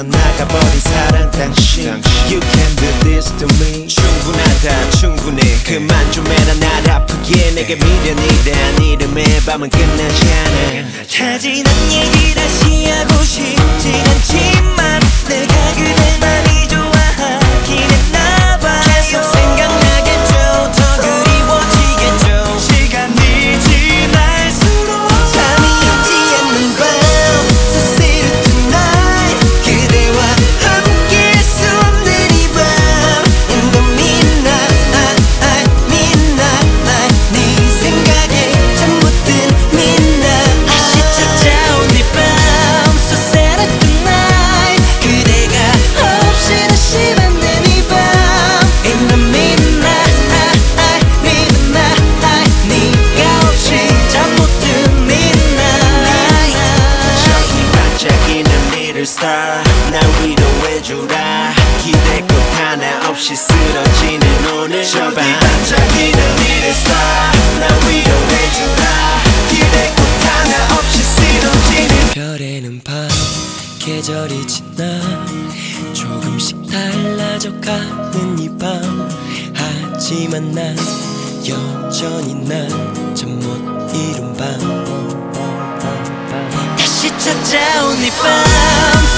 떠나가버린 사랑 당신 You can do this to me 충분하다 충분해 그만 좀 해라 날 아프게 내게 미련이란 이름의 밤은 끝나지 않아 다 지난 얘기 다시 하고 싶진 않지만 내가 그댈 많이 좋아하긴 했나봐 계속 생각나겠죠 더 그리워지겠죠 시간이 지날수록 잠이 오지 않는 밤 So say it tonight 그대와 함께 할 수 없는 이 밤 In the midnight midnight 네 생각에 잠 못 든 midnight 다시 찾아온 이 밤 So sad at the night 그대가 없이 다시 만든 이 밤 In the midnight 네가 없이 잠 못 든 midnight 저기 반짝이는 little star 날 위로해주라 기대꽃 하나 없이 쓰러지는 오늘 저기 반짝이는 little star 날 위로해주라 기대꽃 하나 없이 쓰러지는 별에는 밤 계절이 지나 조금씩 달라져가는 이 밤 하지만 난 여전히 난 잠 못 이룬 밤 다시 찾아온 이 밤